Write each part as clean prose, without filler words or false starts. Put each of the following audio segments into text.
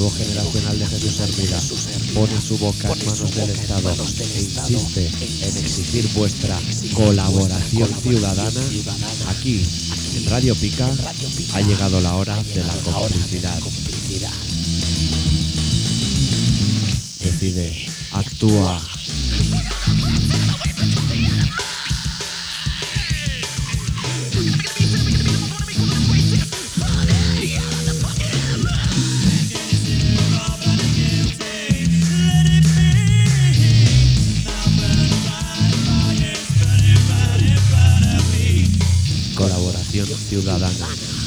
relevo generacional de Jesús Hermida pone su boca en manos del Estado e insiste en exigir vuestra colaboración ciudadana, aquí, en Radio Pica, ha llegado la hora de la complicidad. Decide, actúa. Colaboración ciudadana.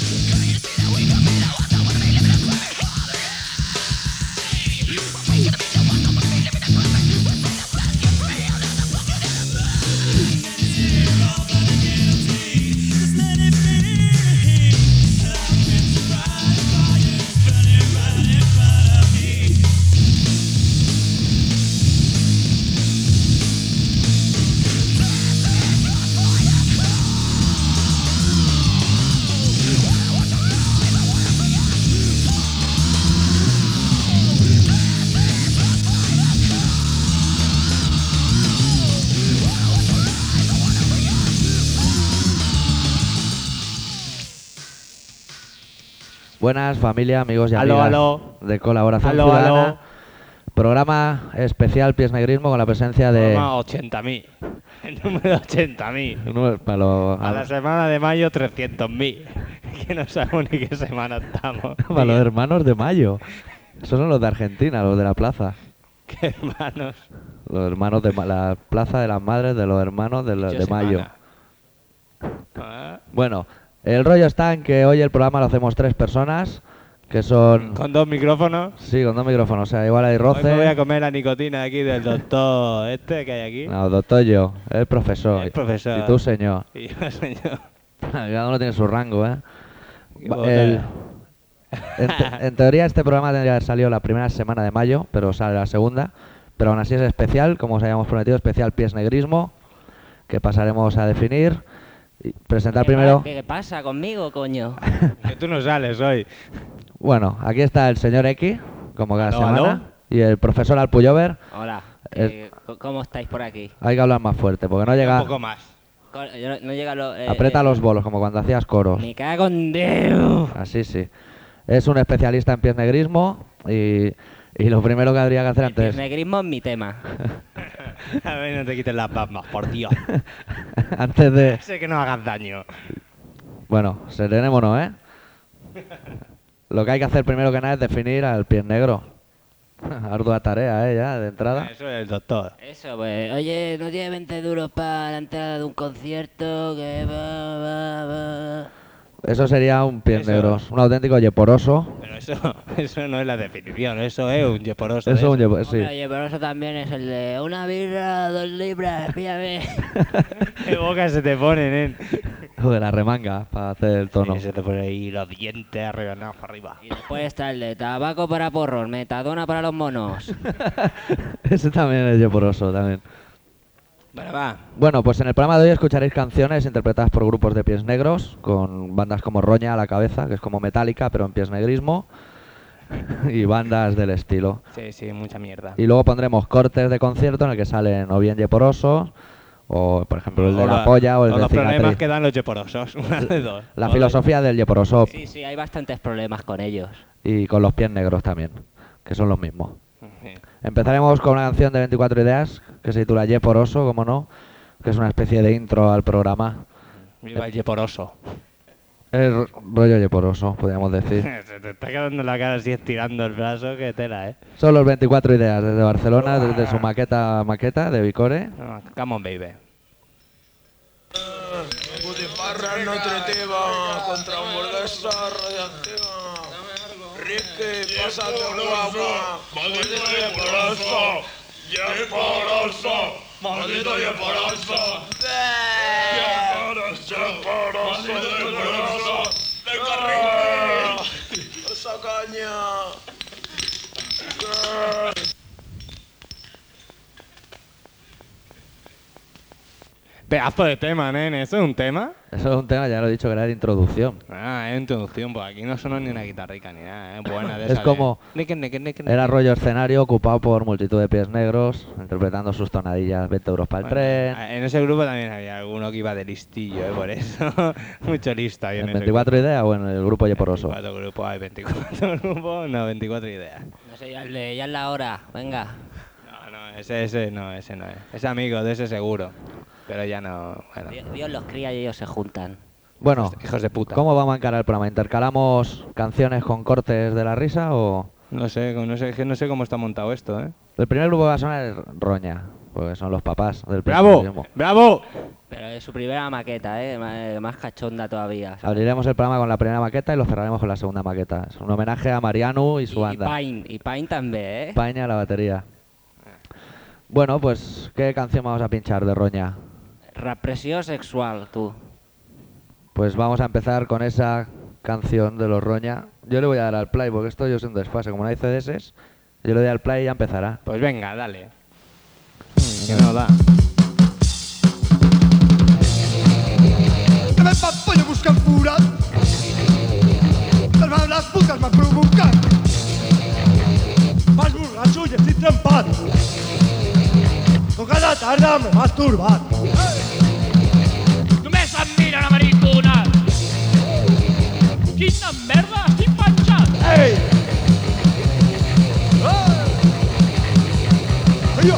Buenas, familia, amigos y amigas de Colaboración Ciudadana. Programa especial Piesnegrismo con la presencia de... Programa 80.000. El número 80.000. Para A la semana de mayo 300.000. Que no sabemos ni qué semana estamos. Para los hermanos de mayo. Esos son los de Argentina, los de la plaza. ¿Qué hermanos? Los hermanos de la plaza de las madres de los hermanos de mayo. ¿Ah? Bueno, el rollo está en que hoy el programa lo hacemos 3 personas, que son... ¿Con 2 micrófonos? Sí, con 2 micrófonos, o sea, igual hay Hoy roce. me voy a comer la nicotina aquí del doctor este que hay aquí. No, doctor yo, el profesor. El profesor. Y tú, señor. Y yo, señor. Cada uno tiene su rango, ¿eh? El... En teoría este programa tendría que haber salido la primera semana de mayo, pero sale la segunda. Pero aún así es especial, como os habíamos prometido, especial Piesnegrismo, que pasaremos a definir. Y presentar primero... ¿Qué pasa conmigo, coño? Que tú no sales hoy. Bueno, aquí está el señor X, como cada ¿Aló, semana, aló? y el profesor Alpuyover. Hola, ¿cómo estáis por aquí? Hay que hablar más fuerte, porque no llega... Un poco más. No llega lo... Aprieta los bolos, como cuando hacías coros. Me cago en Dios. Así sí. Es un especialista en piesnegrismo y lo primero que habría que hacer El antes... piesnegrismo es mi tema. A ver, no te quites las palmas, por Dios. antes de... Sé que no hagas daño. Bueno, serenémonos, ¿eh? Lo que hay que hacer primero que nada es definir al pies negro. Ardua tarea, ya, de entrada. Eso es el doctor. Eso, pues, oye, ¿no tiene 20 duros para la entrada de un concierto? Que va. Eso sería un pies Eso. negro, un auténtico yeporoso. Pero eso no es la definición, eso es un yeporoso. Eso es un de sí. Hombre, oye, pero eso también es el de una birra, 2 libras, píllame. ¿Qué boca se te ponen, O de la remanga, para hacer el tono. Y se te ponen ahí los dientes arrebanados para arriba. Y después está el de tabaco para porros, metadona para los monos. Ese también es yeporoso, también. Bueno, va. Bueno, pues en el programa de hoy escucharéis canciones interpretadas por grupos de pies negros, con bandas como Roña a la cabeza, que es como Metallica, pero en piesnegrismo, y bandas del estilo. Sí, mucha mierda. Y luego pondremos cortes de concierto en el que salen o bien yeporosos, o por ejemplo el de la polla o el de los problemas cicatriz. que dan los yeporosos, una de dos. La filosofía del yeporoso Sí, hay bastantes problemas con ellos. y con los pies negros también, que son los mismos. Sí. Empezaremos con una canción de 24 ideas que se titula Yeporoso, como no, que es una especie de intro al programa. Viva el yeporoso. Es rollo yeporoso, podríamos decir. Se te está quedando la cara así estirando el brazo, que tela, ¿eh? Son los 24 ideas desde Barcelona, desde su maqueta de Vicore. No, come on, baby. Butifarra nutritiva contra hamburguesa radiactiva. Ricky, pásate guapa. ¡Maldito yeporoso! ¡Yeporoso! ¡Maldito yeporoso! ¡Yeporoso! ¡Maldito yeporoso! ¡Venga, Ricky! Esa caña. Pedazo de tema, nene. ¿Eso es un tema? Eso es un tema, ya lo he dicho, que era de introducción. Ah, de introducción, pues aquí no sonó ni una guitarrica ni nada, buena de Es esa de- como- Nique. Era rollo escenario ocupado por multitud de pies negros, interpretando sus tonadillas, 20 euros para el Bueno, tren. en ese grupo también había alguno que iba de listillo, por eso. Mucho listo ahí en ¿En ese 24 ideas o en el grupo Yeporoso? 24 grupos, hay 24 grupos, no, 24 ideas. No sé, ya es la hora. Venga. No, ese no es. Es amigo de ese seguro. Pero ya no, bueno. Dios los cría y ellos se juntan. Bueno, Hijos de puta. ¿cómo vamos a encarar el programa? ¿Intercalamos canciones con cortes de la risa o...? No sé, es que no sé cómo está montado esto, ¿eh? El primer grupo que va a sonar es Roña, porque son los papás del ¡Bravo! principio. ¡Bravo! Pero es su primera maqueta, más cachonda todavía. ¿sabes? Abriremos el programa con la primera maqueta y lo cerraremos con la segunda maqueta. Es un homenaje a Mariano y su banda. Y Pain también, ¿eh? España, la batería. Bueno, pues, ¿qué canción vamos a pinchar de Roña? Represión sexual, tú. Pues vamos a empezar con esa canción de los Roña. Yo le voy a dar al play, porque esto yo soy un desfase. Como no hay CDs, yo le doy al play y ya empezará. Pues venga, dale. Que no da. Que me papollo buscan cura. Las putas me provocan. Vas borratxo i estic trempat. Com cada tarda me masturbat. Només em miren a maricona. Quina merda, estic penjat. Ei! Aia!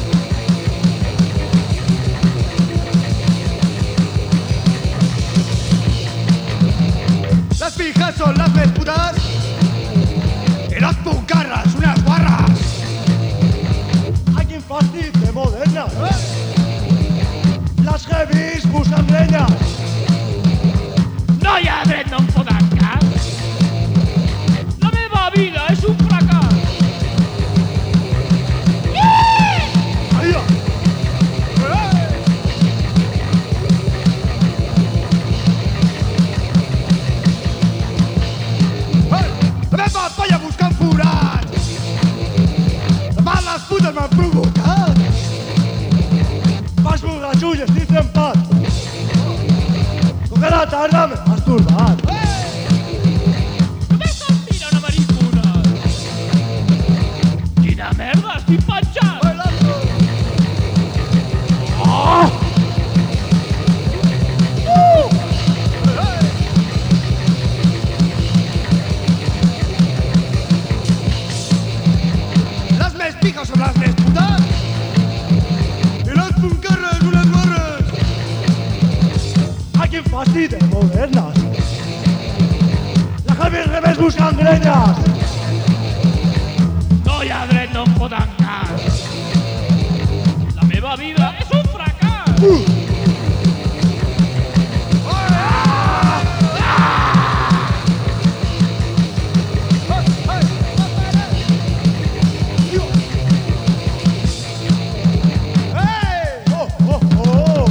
Las pijas son las més putas y las puncarras unas guarras. Ay, quin fàstic de moderna. Las heavies buscan leña. No hi ha dret, no em foten cap. La meva vida és un fracàs. Aia! La meva polla buscant forats. Demà les putes m'han provocat. Vas borratxo i estic trempat. Com cada tarda m'he masturbat. Només em miren a maricona. Quina merda, estic penjat. Les més piques són les més putes i les puncarres unes guarres. Ai, quin fàstic de modernes. La Javi revés buscant grenyes. No hi ha dret, no em foten cap. La meva vida és un fracàs. Ei! Oh, oh, oh!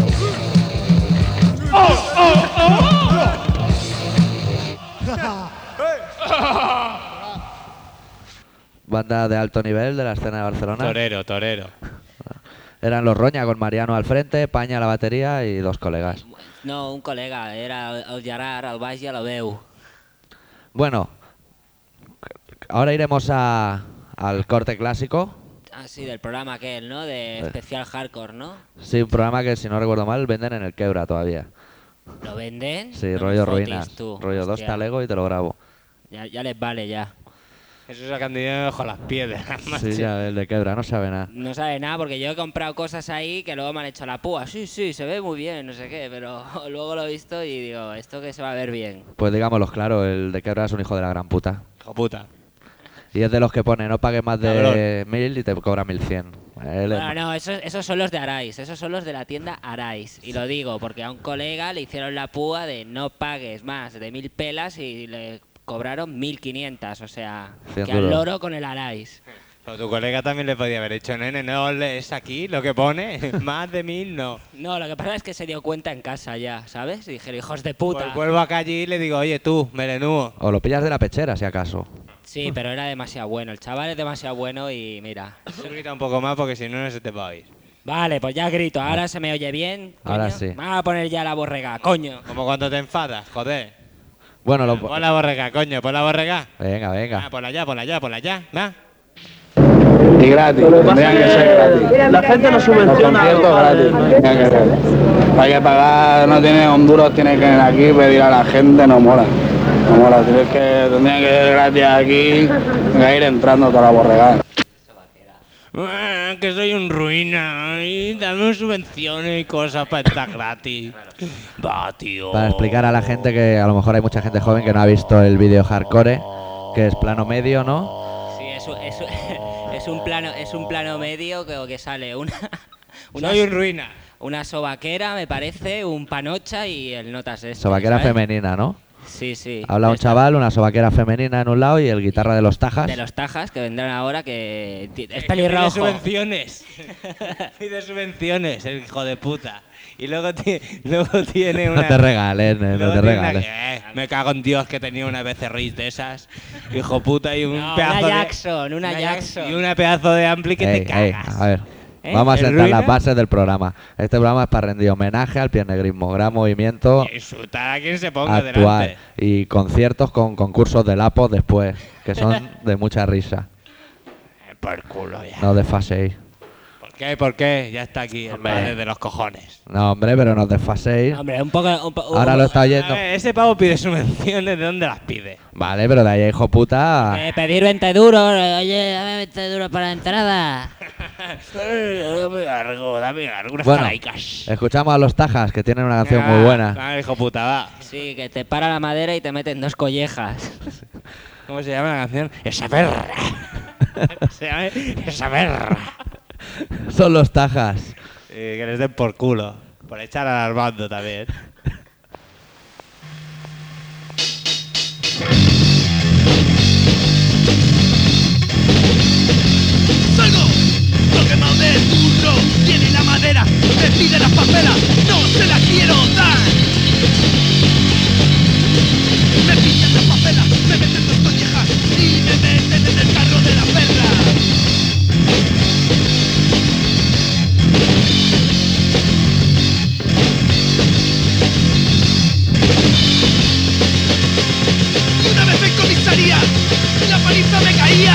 Banda de alto nivel de la escena de Barcelona. Torero. Eran los Roña con Mariano al frente, Paña a la batería y dos colegas. No, un col·lega, era el Gerard, al baix i a la veu. Bueno, ahora iremos al corte clásico. Ah, sí, del programa aquel, ¿no? De especial hardcore, ¿no? Sí, un programa que si no recuerdo mal venden en el Quebra todavía. ¿Lo venden? Sí, No me rollo fotis, ruinas. tú. Rollo dos Hostia, talego y te lo grabo. Ya les vale, ya. Eso sacan dinero bajo las piedras, macho. Sí, ya, el de Quebra, no sabe nada. No sabe nada porque yo he comprado cosas ahí que luego me han hecho la púa. Sí, se ve muy bien, no sé qué, pero luego lo he visto y digo, esto que se va a ver bien. Pues digámoslo claro, el de Quebra es un hijo de la gran puta. Hijo puta. Y es de los que pone, no pagues más de Cabrón. 1000 y te cobra 1100. Él es- Bueno, no, esos son los de Arais, esos son los de la tienda Arais. Y lo digo porque a un colega le hicieron la púa de no pagues más de 1000 pelas y le cobraron 1500, o sea, 100 que al duros. loro con el Arais. Pero tu colega también le podía haber hecho, nene, no lees aquí lo que pone, más de 1000 no. No, lo que pasa es que se dio cuenta en casa ya, ¿sabes? Y dijeron, hijos de puta. Pues vuelvo acá allí y le digo, oye tú, melenúo. O lo pillas de la pechera, si acaso. Sí, pero era demasiado bueno, el chaval es demasiado bueno y mira. Tú grita un poco más porque si no, no se te va a oír. Vale, pues ya grito, ahora se me oye bien. Ahora coño. sí. Vamos a poner ya la borrega, coño. Como cuando te enfadas, joder. Bueno, Pon la borrega, coño, pon la borrega. Venga, venga. Ponla ya, va. Y gratis, tendrían que ser gratis. La gente no Los subvenciona. conciertos gratis, tendrían que ser. Hay que pagar, no tiene honduros, tienes que ir aquí, pedir a la gente, no mola. No mola, tienes que, tendrían que ser gratis aquí, que ir entrando toda la borregada. Que soy un ruina y dame subvenciones y cosas para estar gratis. Va, tío. Para explicar a la gente que a lo mejor hay mucha gente joven que no ha visto el vídeo hardcore, que es plano medio, ¿no? Sí, es un plano medio que sale una Soy un ruina. una sobaquera, me parece, un panocha y el notas este. Sobaquera ¿sabes? femenina, ¿no? Sí, sí. Habla un Esta- chaval, una sobaquera femenina en un lado y el guitarra de los Tajas. de los Tajas que vendrán ahora, que es Pide pelirrojo. subvenciones. Pide subvenciones, el hijo de puta. Y luego tiene una... No te regales, no luego te tiene una- regales. me cago en Dios que tenía una becerril de esas. Hijo puta y un No, pedazo una de... Jackson, una Jackson. Y una pedazo de ampli que te Ey, cagas. a ver. ¿Eh? Vamos a ¿El sentar ruina? las bases del programa. Este programa es para rendir homenaje al piernegrismo, gran movimiento, Y insultar a quien se ponga actual delante. y conciertos con concursos de lapos después, que son de mucha risa. Por culo ya. No os desfaséis. ¿Por qué? Ya está aquí el Hombre. padre de los cojones. No, hombre, pero no os desfaséis. Hombre, un poco... Ahora lo está A oyendo. ver, ese pavo pide subvenciones, ¿de dónde las pide? Vale, pero de ahí, hijo puta. pedir 20 duros, oye, dame 20 duros para la entrada. Dame algo, unas Bueno, calaicas. escuchamos a los Tajas, que tienen una canción muy buena. Va, hijo puta, va. Sí, que te para la madera y te meten 2 collejas. ¿Cómo se llama la canción? Esa perra. Se llama Esa perra. Son los Tajas. Que les den por culo. Por echar al Armando también. Salgo, lo quemado del burro, tiene la madera, me pide las papelas, no se las quiero dar. Me piden las papelas, me meten 2 collejas y me meten en el carro de la perra. Y una vez en comisaría, la paliza me caía.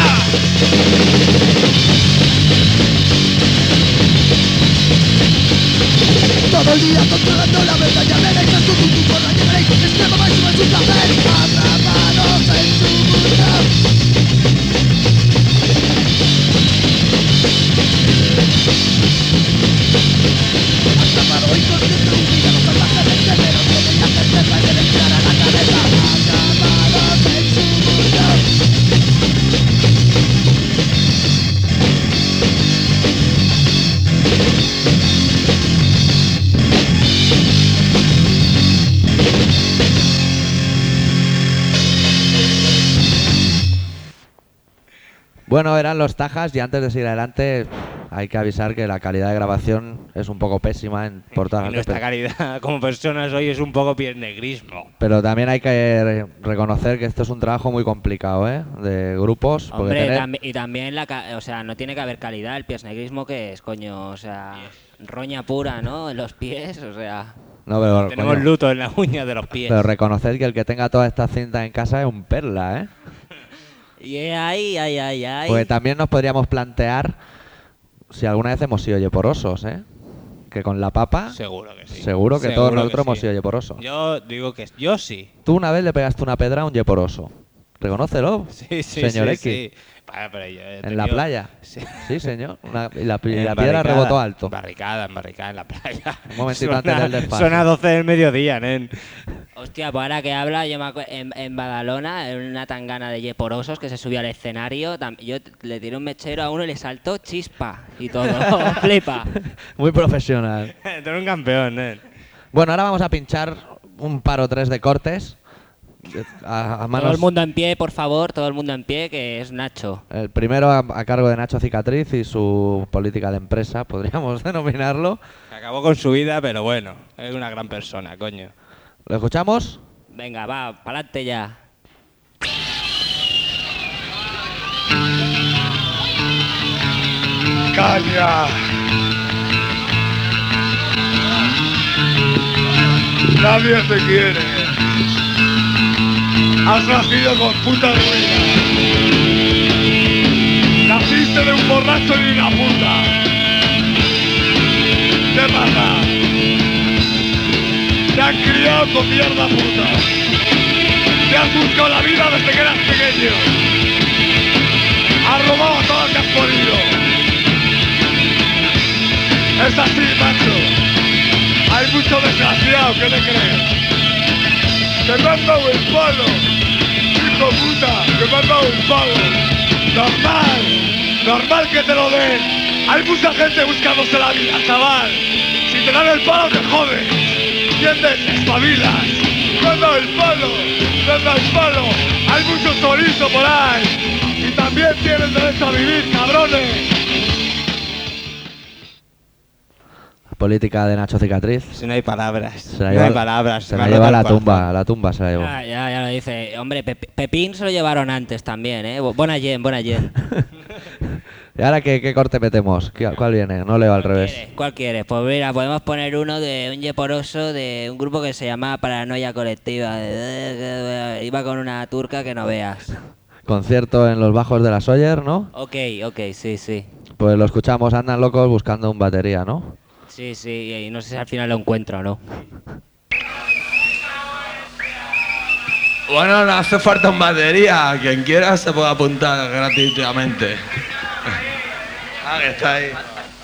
Todo el día controlando la verdad, ya veréis en su mundo, por la llevaréis, extremo máximo en su placer, atrapados en su mundo. Atrapado inconsciente, humillado, salvaje del terreno, tiene la certeza de entrar a la cabeza, atrapados en su mundo. Bueno, eran los Tajas y antes de seguir adelante hay que avisar que la calidad de grabación es un poco pésima por todas Y las nuestra calidad como personas hoy es un poco piernegrismo. Pero también hay que reconocer que esto es un trabajo muy complicado, ¿eh? De grupos. porque Hombre, tener- y también o sea, no tiene que haber calidad. El piesnegrismo, que es, coño? O sea, roña pura, ¿no? En los pies, o sea... No, pero, Tenemos coño, luto en la uña de los pies. pero reconocer que el que tenga todas estas cintas en casa es un perla, ¿eh? Y ay. Porque también nos podríamos plantear si alguna vez hemos sido yeporosos, ¿eh? Que con la papa, Seguro que sí. seguro que todos Seguro nosotros que hemos sí. sido yeporosos. Yo digo que yo sí. Tú una vez le pegaste una pedra a un yeporoso. Reconócelo, Sí, señor X. sí. Vale, pero yo he En la tenido- playa. Sí. Sí, señor. Y la En piedra barricada. rebotó alto. En barricada en la playa. Un momentito antes del desfase. Son a 12 del mediodía, nen. Hostia, pues ahora que habla, yo me en Badalona, en una tangana de yeporosos que se subió al escenario, yo le tiré un mechero a uno y le saltó chispa y todo. Flipa. Muy profesional. Tú eres un campeón, nen. Bueno, ahora vamos a pinchar un par o tres de cortes. A manos. Todo el mundo en pie, por favor, todo el mundo en pie, que es Nacho. El primero a cargo de Nacho Cicatriz y su política de empresa, podríamos denominarlo. Acabó con su vida, pero bueno, es una gran persona, coño. ¿Lo escuchamos? Venga, va, pa'lante ya. Calla. Nadie te quiere. Has nacido con puta ruina. Naciste de un borracho y una puta. ¿Qué pasa? Te han criado con mierda puta. Te has buscado la vida desde que eras pequeño. Has robado todo lo que has podido. Es así, macho. Hay mucho desgraciado, ¿qué te crees? Que me han dado el palo. Hijo puta, que me han dado el palo. Normal que te lo den. Hay mucha gente buscándose la vida, chaval. Si te dan el palo te jodes. ¿Entiendes? Espabilas. Me han dado el palo. Me han dado el palo. Hay mucho chorizo por ahí. Y también tienen derecho a vivir, cabrones. Política de Nacho Cicatriz. Si no hay palabras. Se la No lleva, hay palabras. se me la ha lleva roto a el la corazón. tumba. A la tumba se la llevó. Ya lo dice. Hombre, Pepín se lo llevaron antes también, ¿eh? Buena Yen. ¿Y ahora qué corte metemos? ¿Cuál viene? No leo al revés. ¿Cuál quieres? Pues mira, podemos poner uno de un yeporoso de un grupo que se llama Paranoia Colectiva. Iba con una turca que no veas. Concierto en los bajos de la Sawyer, ¿no? Ok, sí. Pues lo escuchamos, andan locos buscando un batería, ¿no? Sí, y no sé si al final lo encuentro o no. Bueno, no hace falta un batería. Quien quiera se puede apuntar gratuitamente. Ah, que está ahí.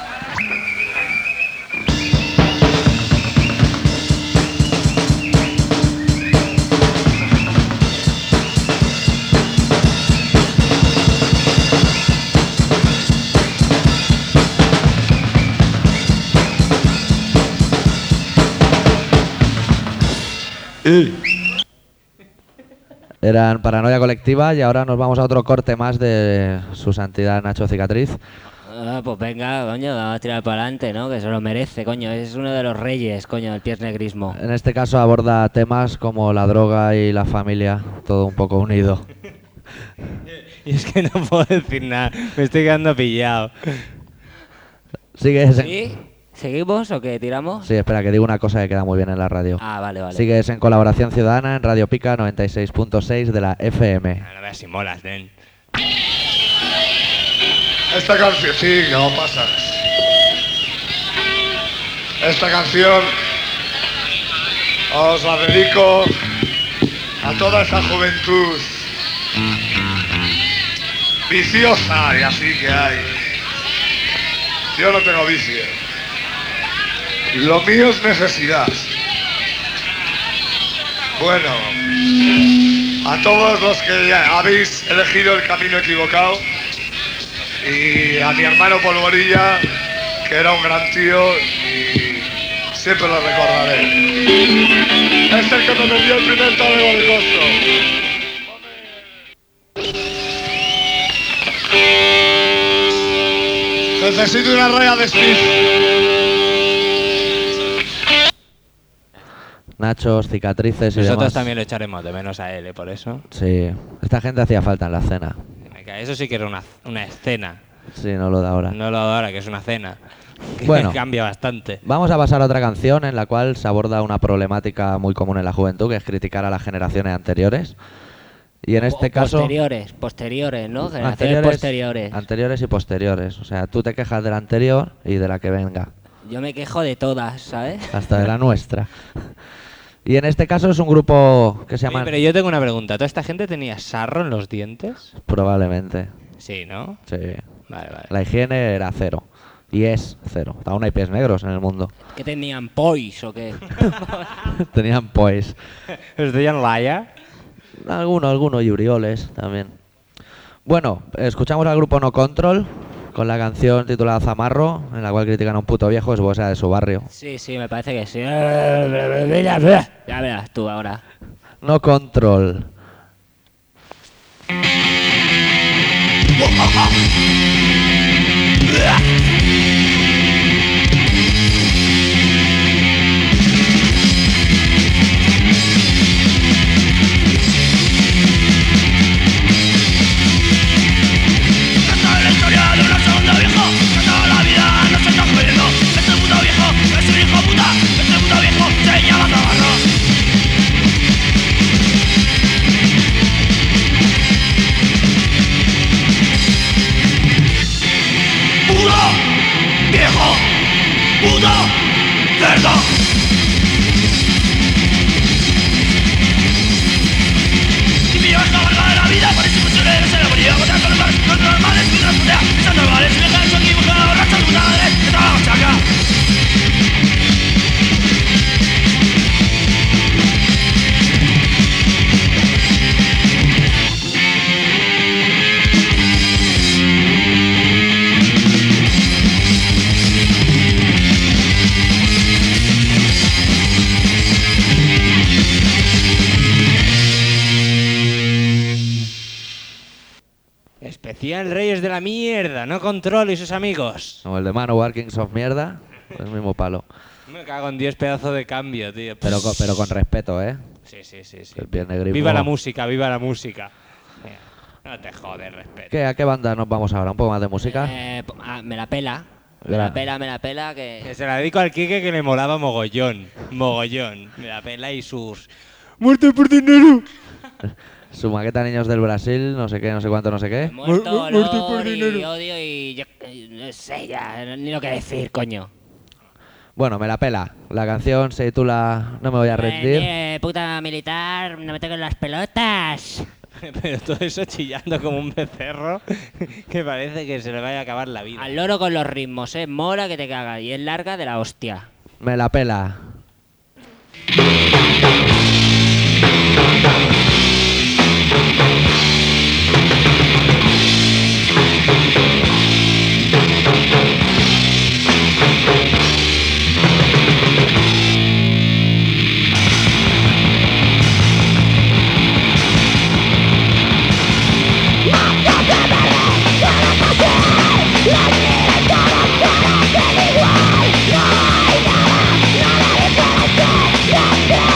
Eran Paranoia Colectiva y ahora nos vamos a otro corte más de su santidad Nacho Cicatriz. Pues venga, coño, vamos a tirar para adelante, ¿no? Que se lo merece, coño. Es uno de los reyes, coño, del piesnegrismo. En este caso aborda temas como la droga y la familia, todo un poco unido. Y es que no puedo decir nada. Me estoy quedando pillado. Sigues en... ¿Sí? ¿Seguimos o qué? ¿Tiramos? Sí, espera, que digo una cosa que queda muy bien en la radio. Ah, vale. Sigues en Colaboración Ciudadana en Radio Pica 96.6 de la FM. No veas si molas, nen. Esta canción, sí, no pasa. Esta canción os la dedico a toda esa juventud viciosa y así que hay. Yo no tengo vicio. Lo mío es necesidad. Bueno, a todos los que ya habéis elegido el camino equivocado y a mi hermano Polvorilla, que era un gran tío y siempre lo recordaré. Es el que me vendió el primer talego de costo. Necesito una raya de Smith. Nachos, cicatrices y Nosotros demás. también lo echaremos de menos a él, por eso. Sí, esta gente hacía falta en la cena. Eso sí que era una escena. Sí, no lo da ahora. No lo da ahora, que es una cena. Que Bueno. cambia bastante. Vamos a pasar a otra canción en la cual se aborda una problemática muy común en la juventud, que es criticar a las generaciones anteriores. Y en este caso... Posteriores, ¿no? Generaciones posteriores. Anteriores y posteriores. O sea, tú te quejas de la anterior y de la que venga. Yo me quejo de todas, ¿sabes? Hasta de la nuestra. Y en este caso es un grupo que se llama... Oye, pero yo tengo una pregunta. ¿Toda esta gente tenía sarro en los dientes? Probablemente. Sí, ¿no? Sí. Vale. La higiene era cero. Y es cero. Aún hay pies negros en el mundo. ¿Qué tenían? ¿Pois o qué? Tenían pues... ¿Los tenían laya? Algunos y urioles también. Bueno, escuchamos al grupo No Control con la canción titulada Zamarro, en la cual critican a un puto viejo, supongo que sea de su barrio. Sí, me parece que sí. Ya verás tú ahora. No Control. Este puto viejo se llama Zamarro. mierda. Y mi hija valga de la vida, por eso se debe ser aburrida. Votar con los bares, con los normales, con las puteas. Esas normales, y dejan su aquí, mujer, borracha, puta madre, que trabajamos acá. Especial Reyes de la Mierda, no Control y sus amigos. Como el de Manowar, Kings of Mierda, el mismo palo. Me cago en 10 pedazos de cambio, tío. Pero con respeto, ¿eh? Sí. El piel negrismo. Viva la música, viva la música. No te jodes, respeto. ¿A qué banda nos vamos ahora? ¿Un poco más de música? Me la pela. Me la pela que... Que se la dedico al Quique, que le molaba mogollón. Me la pela y sus... ¡Muerte por dinero! Su maqueta Niños del Brasil, no sé qué, no sé cuánto, no sé qué. Muerto, muerte por olor y dinero. odio y yo no sé ya, ni lo que decir, coño. Bueno, me la pela. La canción se titula No me voy a rendir. Puta militar, no me toques las pelotas. Pero todo eso chillando como un becerro, que parece que se le vaya a acabar la vida. Al loro con los ritmos, mola que te caga y es larga de la hostia. Me la pela. Yeah.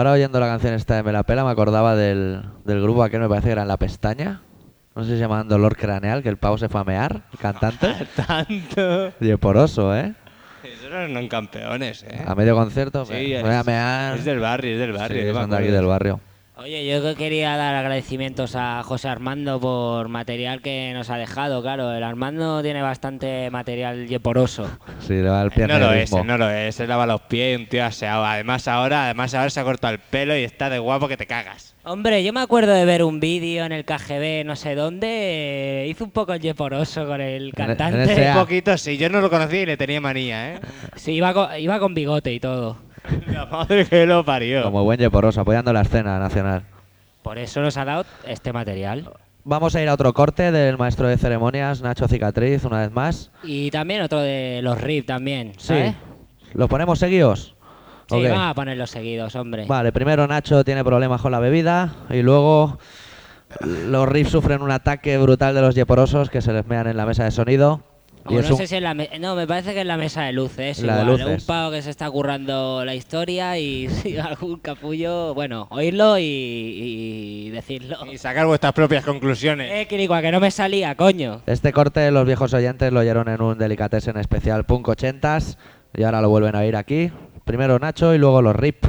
ahora oyendo la canción esta de Me la pela me acordaba del grupo aquel, me parece que era En la Pestaña. No sé si se llamaban Dolor Craneal, que el pavo se fue a mear, el cantante. Tanto. Yeporoso, ¿eh? Esos eran campeones, A medio concierto, Sí, me voy a mear. es del barrio, Sí, yo me son de aquí acuerdo. del barrio. Oye, yo que quería dar agradecimientos a José Armando por material que nos ha dejado. Claro, el Armando tiene bastante material yeporoso. Sí, le va el pie No lo es, no lo es. Se lava los pies y un tío aseado. Además ahora se ha cortado el pelo y está de guapo que te cagas. Hombre, yo me acuerdo de ver un vídeo en el KGB, no sé dónde, hizo un poco el yeporoso con el cantante. ese- Un poquito, sí. Yo no lo conocía y le tenía manía, ¿eh? Sí, iba con bigote y todo. La madre que lo parió. Como buen Yeporoso, apoyando la escena nacional. Por eso nos ha dado este material. Vamos a ir a otro corte del maestro de ceremonias, Nacho Cicatriz, una vez más. Y también otro de los riffs también, ¿sabes? ¿Los ponemos seguidos? Sí, Ok. vamos a ponerlos seguidos, hombre. Vale, primero Nacho tiene problemas con la bebida y luego los riffs sufren un ataque brutal de los Yeporosos que se les mean en la mesa de sonido. Y O es no un- sé si en la no, me parece que en la mesa de luces. La de igual, luces. un pavo que se está currando la historia y si algún capullo, bueno, oírlo y decirlo. Y sacar vuestras propias conclusiones. Quilicua, que no me salía, coño. Este corte los viejos oyentes lo oyeron en un Delicatessen especial Punk 80s y ahora lo vuelven a oír aquí. Primero Nacho y luego los RIP.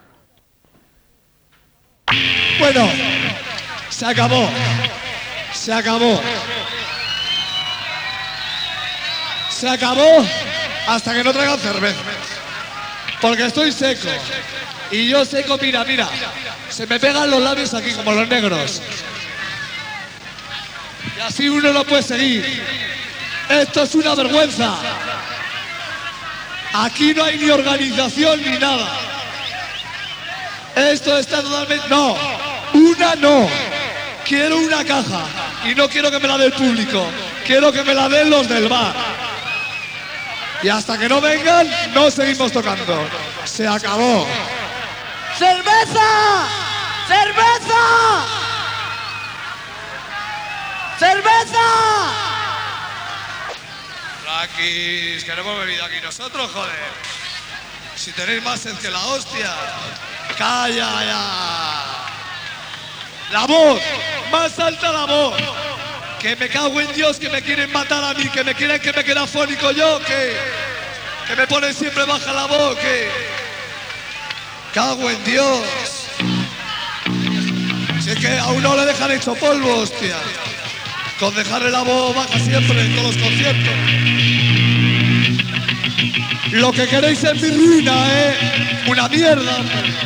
Bueno, se acabó. Se acabó. Se acabó hasta que no traigan cerveza. Porque estoy seco. Y yo seco, mira, mira. Se me pegan los labios aquí como los negros. Y así uno no puede seguir. Esto es una vergüenza. Aquí no hay ni organización ni nada. Esto está totalmente... No, una no. Quiero una caja. Y no quiero que me la dé el público. Quiero que me la den los del bar. Y hasta que no vengan, no seguimos tocando. Se acabó. ¡Cerveza! ¡Cerveza! ¡Cerveza! Tranquis, que no hemos bebido aquí nosotros, joder. Si tenéis más sed que la hostia. ¡Calla ya! ¡La voz! ¡Más alta la voz! Que me cago en Dios, que me quieren matar a mí, que me quieren que me quede afónico yo, que me ponen siempre baja la voz, que... ¡Cago en Dios! Si es que a uno le dejan hecho polvo, hostia. Con dejarle la voz baja siempre en todos los conciertos. Lo que queréis es mi ruina, una mierda.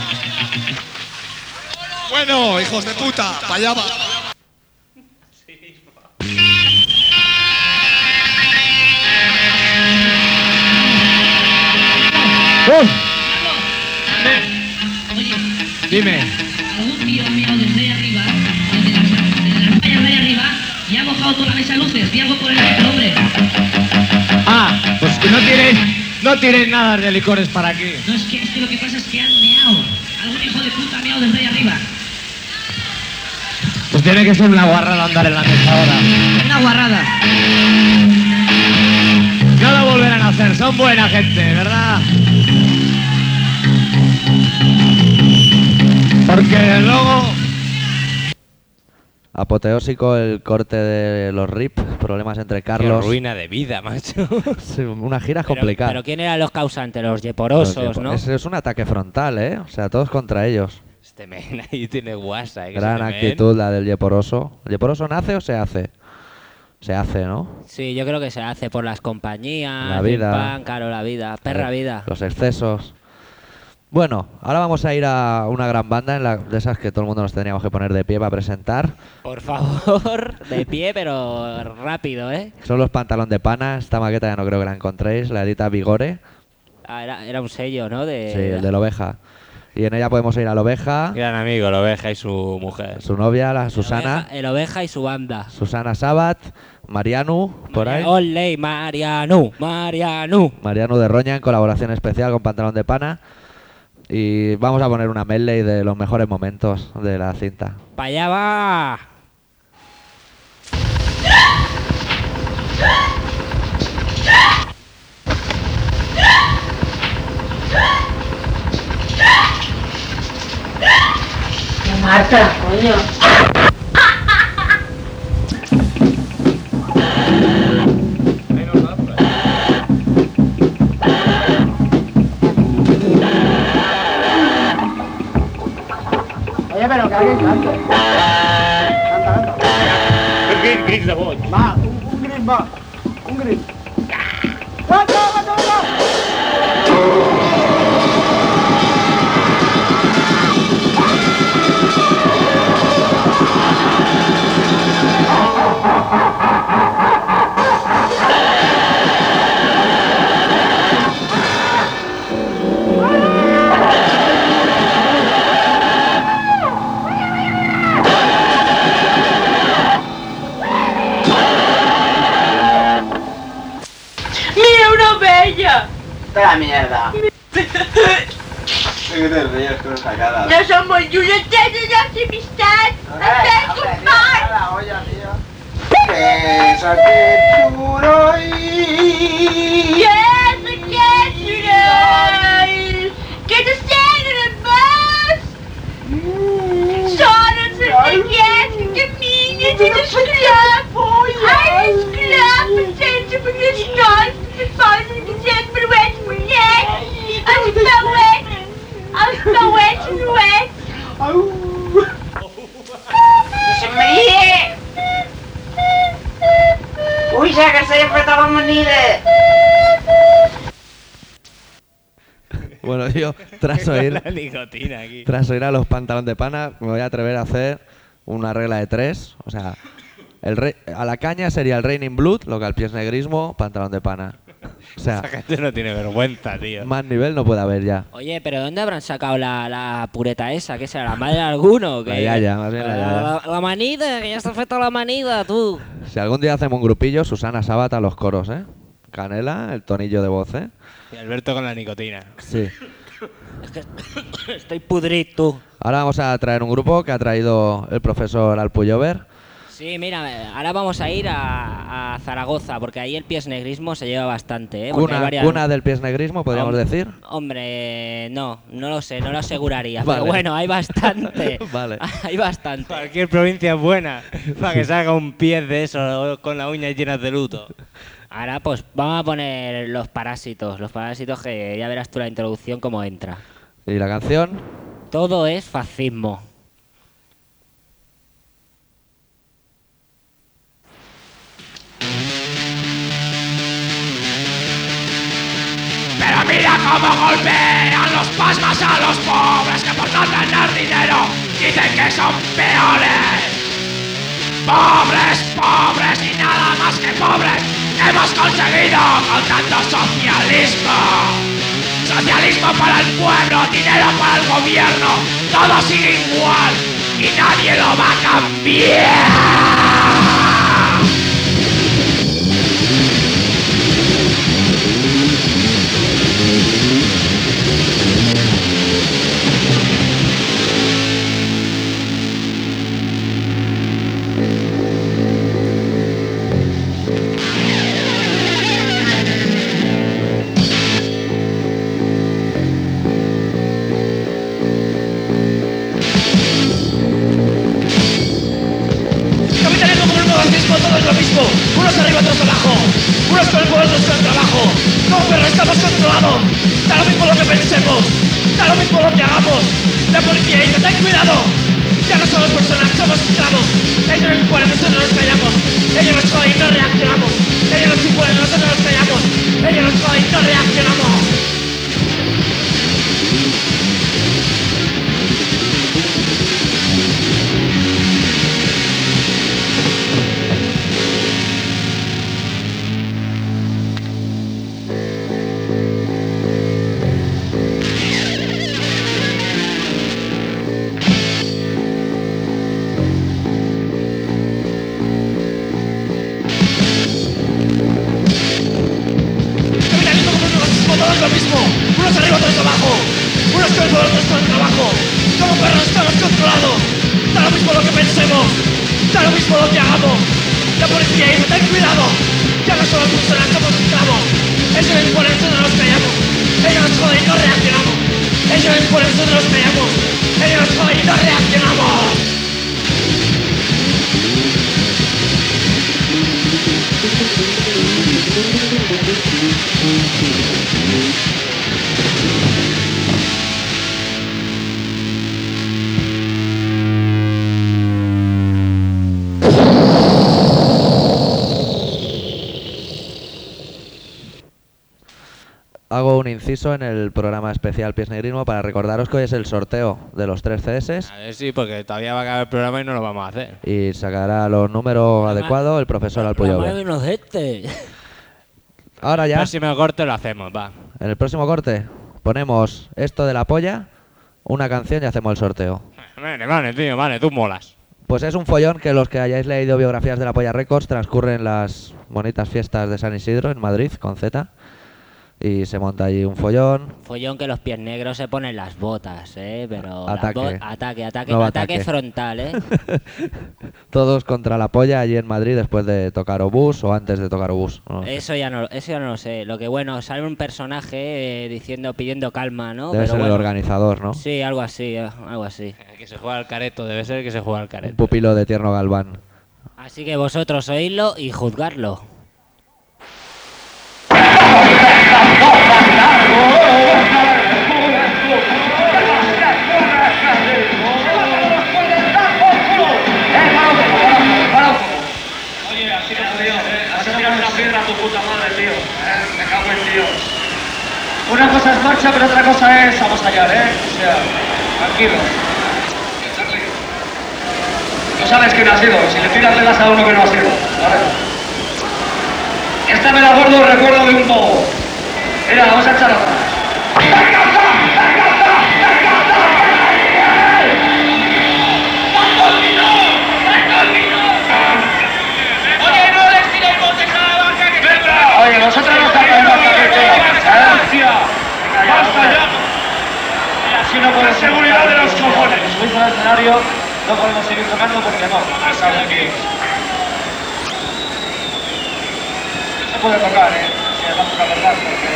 Bueno, hijos de puta, para allá va. Dime. Algún tío mío desde arriba, desde las vallas de ahí arriba, y ha mojado toda la mesa de luces. Di algo por el hombre. Ah, pues que no tiréis nada de licores para aquí. No, es que lo que pasa es que han meado. Algún hijo de puta ha meado desde ahí arriba. Pues tiene que ser una guarrada andar en la mesa ahora. Una guarrada. No lo volverán a hacer, son buena gente, ¿verdad? Porque luego... Apoteósico el corte de los RIP, problemas entre Carlos. Qué ruina de vida, macho. Sí, una gira es complicada. Pero ¿quién eran los causantes? Los yeporosos, Los ¿no? Es un ataque frontal, ¿eh? O sea, todos contra ellos. Este men ahí tiene guasa, ¿eh? Que Gran se te actitud la del Yeporoso. ¿El Yeporoso nace o se hace? Se hace, ¿no? Sí, yo creo que se hace por las compañías, La vida. el pan, claro, la vida, perra vida. Los excesos. Bueno, ahora vamos a ir a una gran banda de esas que todo el mundo nos tendríamos que poner de pie para presentar. Por favor, de pie, pero rápido, ¿eh? Son los Pantalón de Pana. Esta maqueta ya no creo que la encontréis. La edita Vigore. Ah, era un sello, ¿no? Sí, el de la oveja. Y en ella podemos ir a la oveja, Gran amigo, la oveja y su mujer. su novia, la Susana. El oveja y su banda. Susana Sabat, Marianu, por ahí. Olé, Marianu, Marianu. Mariano de Roña en colaboración especial con Pantalón de Pana. Y vamos a poner una medley de los mejores momentos de la cinta. ¡Pa' allá va! Marta, coño. Oye, pero que alguien cante. Canta. Un gris de boig. Va, un gris, va. Un gris. ¡Canta, canta, canta! ¡Mira una bella! ¡Te la mierda! ¿Qué te ríes con esa cara? No somos unos de las amistad. ¡Hasta goodbye! la olla, tío! ¡Bésate duro y... Yes, I get you guys! Get the standard of bus! Zodat ze vergeten de minions in de schlaf! Hij is klaar met zijn voor de stad! De vader gezet met wet voor net! Als ik nou wet! Als ik nou wet en wet! ¡Se me ríe! ¡Uy, ya que se enfrentado a Manide! Bueno, yo, tras oír, La nicotina aquí. tras oír a los pantalones de pana, me voy a atrever a hacer una regla de 3. O sea, a la caña sería el Raining Blood, lo que al piesnegrismo, pantalón de pana. O sea, Esa gente no tiene vergüenza, tío. más nivel no puede haber ya. Oye, pero ¿dónde habrán sacado la pureta esa? ¿Qué será? ¿La madre de alguno? La yaya, más bien la yaya. La manida, que ya está afectada la manida, tú. Si algún día hacemos un grupillo, Susana Sábata los coros, ¿eh? Canela, el tonillo de voz, ¿eh? Y Alberto con la nicotina. Sí. Es que estoy pudrit, tú. Ahora vamos a traer un grupo que ha traído el profesor Alpuyover. Sí, mira, ahora vamos a ir a Zaragoza, porque ahí el piesnegrismo se lleva bastante, ¿eh? Porque hay varias- Cuna del piesnegrismo, podríamos decir. Hombre, no lo sé, no lo aseguraría. Vale. Pero bueno, hay bastante. Vale. Hay bastante. Cualquier provincia es buena para que salga un pie de eso con las uñas llenas de luto. Ahora pues vamos a poner los parásitos que ya verás tú la introducción cómo entra. ¿Y la canción? Todo es fascismo. Pero mira cómo golpean los pasmas a los pobres que por no tener dinero dicen que son peores. Pobres, pobres y nada más que pobres hemos conseguido con tanto socialismo. Socialismo para el pueblo, dinero para el gobierno, todo sigue igual y nadie lo va a cambiar. Capitalismo, comunismo, fascismo, todo es lo mismo. Unos arriba, otros abajo. Unos con el poder, otros con el trabajo. Como perro estamos controlados. Da lo mismo lo que pensemos. Da lo mismo lo que hagamos. La policía dice, ten cuidado. Ya no somos personas, somos esclavos. Ellos nos imponen, nosotros nos callamos. Ellos nos joden y no reaccionamos. Ellos nos imponen, nosotros nos callamos. Ellos nos joden y no reaccionamos. Capitalismo, comunismo, fascismo, todo es lo mismo. Unos arriba, otros abajo. Unos con el poder, otros con el trabajo. Como perros estamos controlados. Da lo mismo lo que pensemos. Da lo mismo lo que hagamos. La policía dice, ten cuidado. Ya no somos personas, somos esclavos. Ellos nos imponen, nosotros nos callamos. Ellos nos joden y no reaccionamos. Ellos nos imponen, nosotros nos callamos. Ellos hoy no reaccionamos. Hago un inciso en el programa especial Pies Negrismo para recordaros que hoy es el sorteo de los 3 CS A ver, sí, porque todavía va a acabar el programa y no lo vamos a hacer. y sacará los números adecuados el profesor Alpuyove. menos este. Ahora El ya, próximo corte lo hacemos, va. en el próximo corte, ponemos esto de la polla, una canción y hacemos el sorteo. Vale, tío, vale, tú molas. Pues es un follón que los que hayáis leído biografías de la Polla Records transcurren las bonitas fiestas de San Isidro en Madrid, con Z. Y se monta allí un follón. Follón que los pies negros se ponen las botas, pero... Ataque. Ataque Nuevo ataque. frontal, Todos contra la polla allí en Madrid después de tocar Obús o antes de tocar Obús. No lo sé. Eso ya no lo sé. Lo que bueno, sale un personaje pidiendo calma, ¿no? Debe Pero ser el bueno, organizador, ¿no? Sí, algo así, algo así. Que se juega al careto, debe ser que se juega al Un careto. pupilo de Tierno Galván. Así que vosotros oídlo y juzgarlo. Oye, así no tío, así no una piedra a tu puta madre, tío. Me cago en tío. Una cosa es marcha, pero otra cosa es avasallar, O sea, tranquilo. No sabes quién ha sido, si le tiras le das a uno que no ha sido, ¿vale? Esta me la guardo recuerdo de un bobo. Mira, vamos a echar otra. Oye, vosotros no estáis más que ¡basta ya! Así no podemos seguridad de los cojones. Subís al escenario, no podemos seguir tocando porque no. Sabe aquí. No se puede tocar, Si además la verdad, porque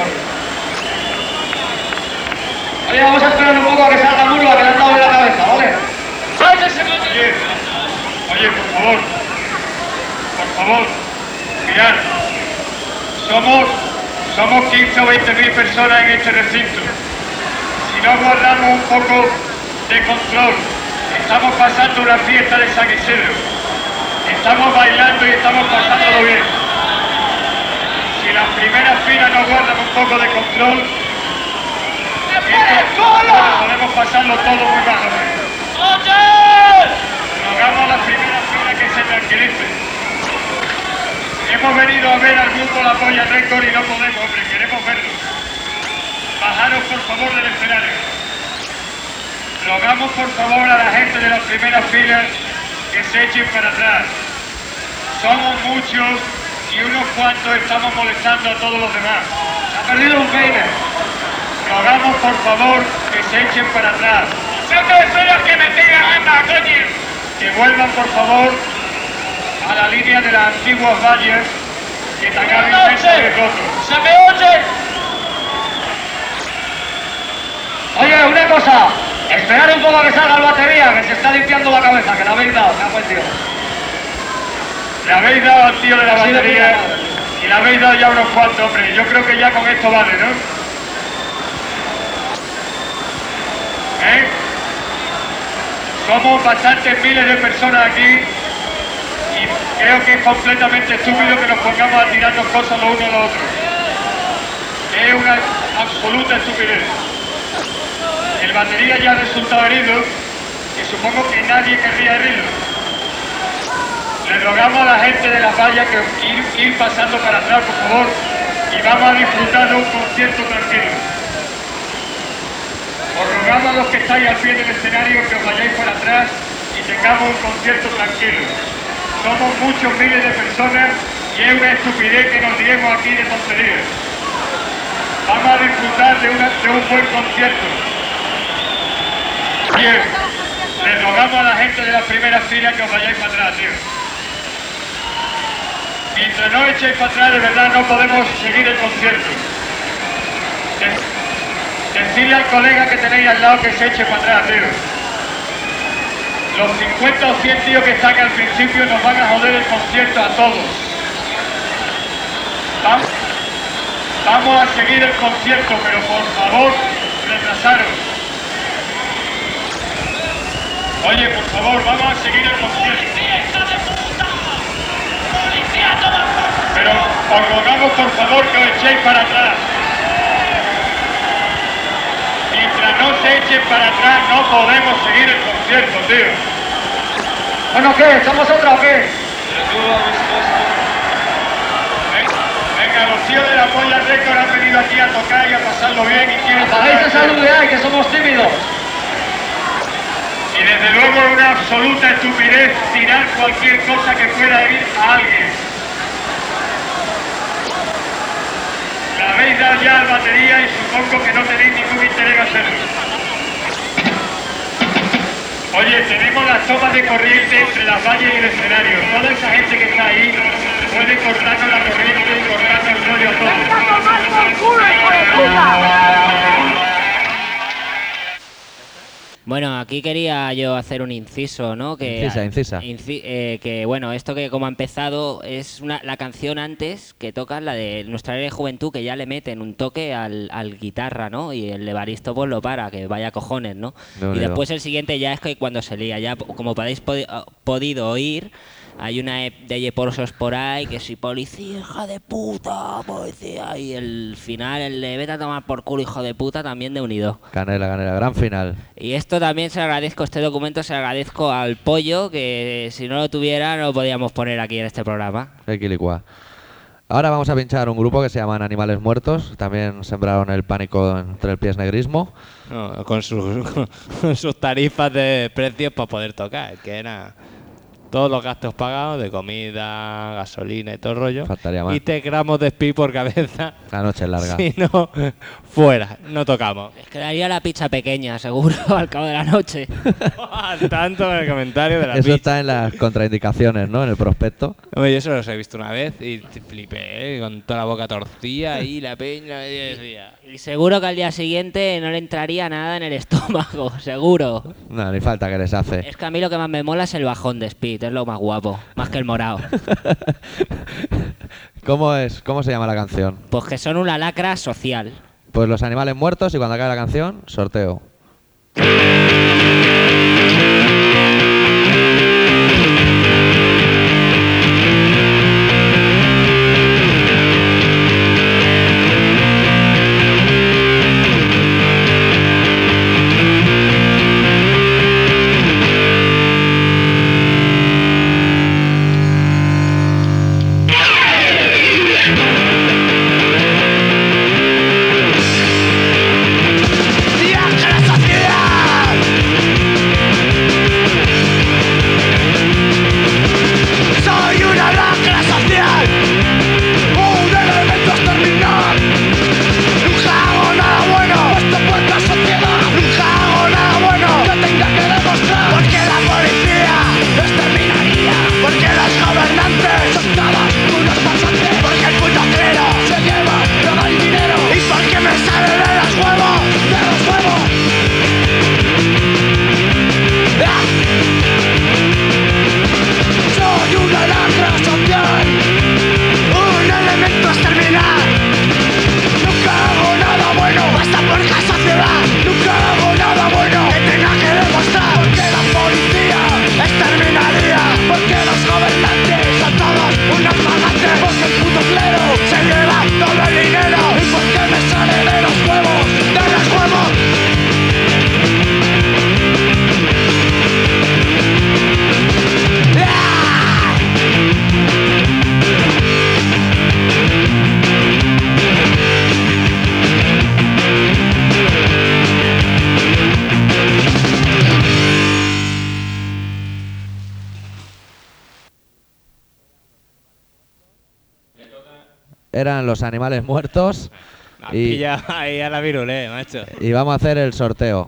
oye, vamos a esperar un poco a que salga Murga, que le han dado en la cabeza, ¿vale? Oye, por favor, mirad, somos 15 o 20.000 personas en este recinto. Si no guardamos un poco de control, estamos pasando una fiesta de San Isidro, estamos bailando y estamos pasándolo bien. Si las primeras filas no guardan un poco de control, podemos pasarlo todo muy bajo. Rogamos a la primera fila que se tranquilice. Hemos venido a ver al grupo La Polla Record y no podemos, hombre, queremos verlo. Bajaros por favor del escenario. Rogamos por favor a la gente de las primeras filas que se echen para atrás. Somos muchos y unos cuantos estamos molestando a todos los demás. Se ha perdido un peine. Rogamos por favor que se echen para atrás. Que me tengan anda, coño. Que vuelvan por favor a la línea de las antiguas vallas que Tagavi se roto. ¡Se me oye! Oye, una cosa. Esperar un poco a que salga el batería, que se está limpiando la cabeza, que la habéis dado, me ha buen tío. Le habéis dado al tío de la batería y le habéis dado ya unos cuantos, hombre. Yo creo que ya con esto vale, ¿no? Somos bastantes miles de personas aquí y creo que es completamente estúpido que nos pongamos a tirarnos cosas los unos a los otros. Es una absoluta estupidez. El batería ya ha resultado herido y supongo que nadie querría herirlo. Le rogamos a la gente de las vallas que ir pasando para atrás, por favor, y vamos a disfrutar de un concierto tranquilo. Os rogamos a los que estáis al pie del escenario que os vayáis para atrás y tengamos un concierto tranquilo. Somos muchos miles de personas y es una estupidez que nos diremos aquí de tonterías. Vamos a disfrutar de un buen concierto. Bien, les rogamos a la gente de las primeras filas que os vayáis para atrás, tío. Mientras no echéis para atrás, de verdad no podemos seguir el concierto. Decirle al colega que tenéis al lado que se eche para atrás, tío. Los 50 o 100 tíos que están al principio nos van a joder el concierto a todos. Vamos a seguir el concierto, pero por favor, retrasaros. Oye, por favor, vamos a seguir el concierto. Pero os rogamos, por favor, que os echéis para atrás. Mientras no se echen para atrás, no podemos seguir el concierto, tío. Bueno, ¿qué? ¿Estamos otra o qué? Venga, los tíos de la Polla Record han venido aquí a tocar y a pasarlo bien y quieren saber que saludeáis, que somos tímidos. Y desde luego es una absoluta estupidez tirar cualquier cosa que pueda herir a alguien. La habéis dado ya al batería y supongo que no tenéis ningún interés en hacerlo. Oye, tenemos las tomas de corriente entre las valles y el escenario. Toda esa gente que está ahí puede cortarnos la corriente y cortarnos el rollo a todos. Bueno, aquí quería yo hacer un inciso, ¿no? Que, Incisa. Que bueno, esto que como ha empezado es la canción antes que tocas, la de Nuestra Era de Juventud, que ya le meten un toque al guitarra, ¿no? Y el Evaristo pues lo para, que vaya cojones, ¿no? Y después el siguiente ya es que cuando se lía, ya como habéis podido oír, hay una de Yeporsos por ahí, que si policía, hija de puta, policía, y el final, el de vete a tomar por culo, hijo de puta, también de unido. Canela, gran final. Y esto también se lo agradezco, este documento se lo agradezco al Pollo, que si no lo tuviera no lo podíamos poner aquí en este programa. Equilicua. Ahora vamos a pinchar un grupo que se llaman Animales Muertos. También sembraron el pánico entre el piesnegrismo. No, con sus tarifas de precios para poder tocar, que era todos los gastos pagados de comida, gasolina y todo el rollo. Faltaría más. Y 3 gramos de speed por cabeza. La noche es larga. Si no, fuera, no tocamos. Es que daría la pizza pequeña, seguro, al cabo de la noche. Tanto en el comentario de la Eso pizza. está en las contraindicaciones, ¿no? En el prospecto. Hombre, yo eso los he visto una vez y flipé, con toda la boca torcida y la peña y decía. Y seguro que al día siguiente no le entraría nada en el estómago, seguro. No, ni falta que les hace. Es que a mí lo que más me mola es el bajón de speed, es lo más guapo, más que el morado. ¿Cómo se llama la canción? Pues que son una lacra social. Pues Los Animales Muertos, y cuando acabe la canción, sorteo. Eran Los Animales Muertos. Y ya ahí a la virulé, macho. Y vamos a hacer el sorteo.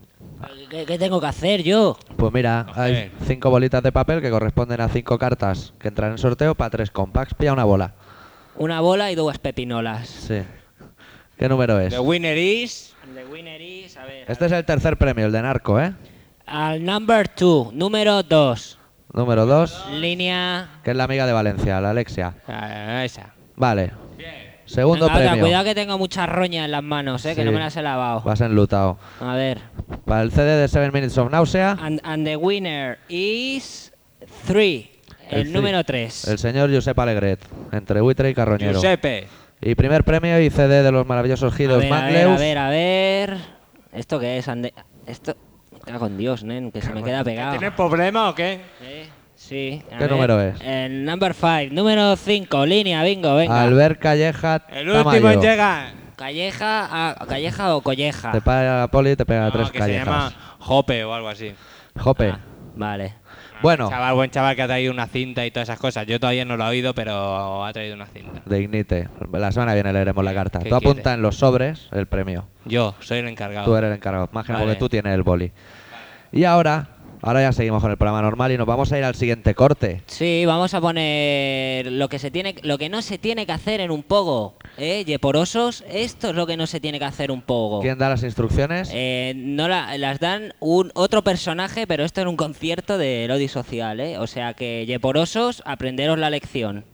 ¿Qué tengo que hacer yo? Pues mira, hay 5 bolitas de papel que corresponden a 5 cartas que entran en sorteo para 3 compacts. Pilla una bola. Una bola y 2 pepinolas. Sí. ¿Qué número es? The winner is... The winner is, a ver. Este es el tercer premio, el de Narco, ¿eh? Al number 2, número 2. Número 2, Línea. que es la amiga de Valencia, la Alexia. Esa. Vale. Segundo Venga, otra, premio. cuidado que tengo mucha roña en las manos, que Sí. no me las he lavado. Vas enlutado. A ver. Para el CD de 7 Minutes of Nausea, And the winner is 3. El sí. número 3. el señor Josep Alegret, entre buitre y carroñero. Giuseppe. Y primer premio y CD de los maravillosos A Giros ver, a Mangleus. ver. ¿Esto qué es? Esto... Me cago en Dios, nen, que se me queda pegado. ¿Tienes problema o qué? Sí. a ¿Qué ver. número es? El number 5. Número 5. Línea, bingo, venga. Albert Calleja El último Tamayo. en llegar. ¿Calleja o colleja? Te paga la poli y te pega No, tres que callejas. se llama Jope o algo así. Jope. Ah, vale. Bueno, Buen chaval que ha traído una cinta y todas esas cosas. Yo todavía no lo he oído, pero ha traído una cinta. de Ignite. La semana que viene leeremos la carta. ¿Qué Tú apunta quiere? en los sobres el premio. Yo soy el encargado. Tú eres el encargado. Más que nada Vale. porque tú tienes el boli. Y ahora ya seguimos con el programa normal y nos vamos a ir al siguiente corte. Sí, vamos a poner lo que no se tiene que hacer en un pogo, Yeporosos, esto es lo que no se tiene que hacer un pogo. ¿Quién da las instrucciones? No las dan otro personaje, pero esto en un concierto de Lodi Social, O sea que Yeporosos, aprenderos la lección.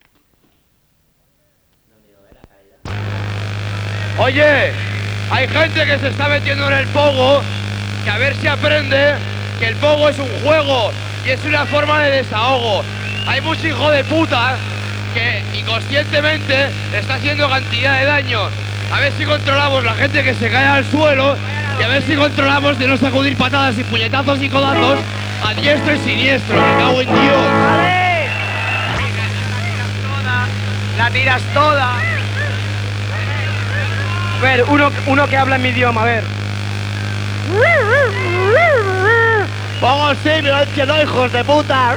Oye, hay gente que se está metiendo en el pogo, que a ver si aprende que el pogo es un juego y es una forma de desahogo. Hay mucho hijo de puta que inconscientemente está haciendo cantidad de daño. A ver si controlamos la gente que se cae al suelo y a ver si controlamos de no sacudir patadas y puñetazos y codazos a diestro y siniestro. Me cago en Dios. ¡Vale! La tiras toda. A ver, uno que habla en mi idioma, a ver. Pongo sí, que no, hijos de puta.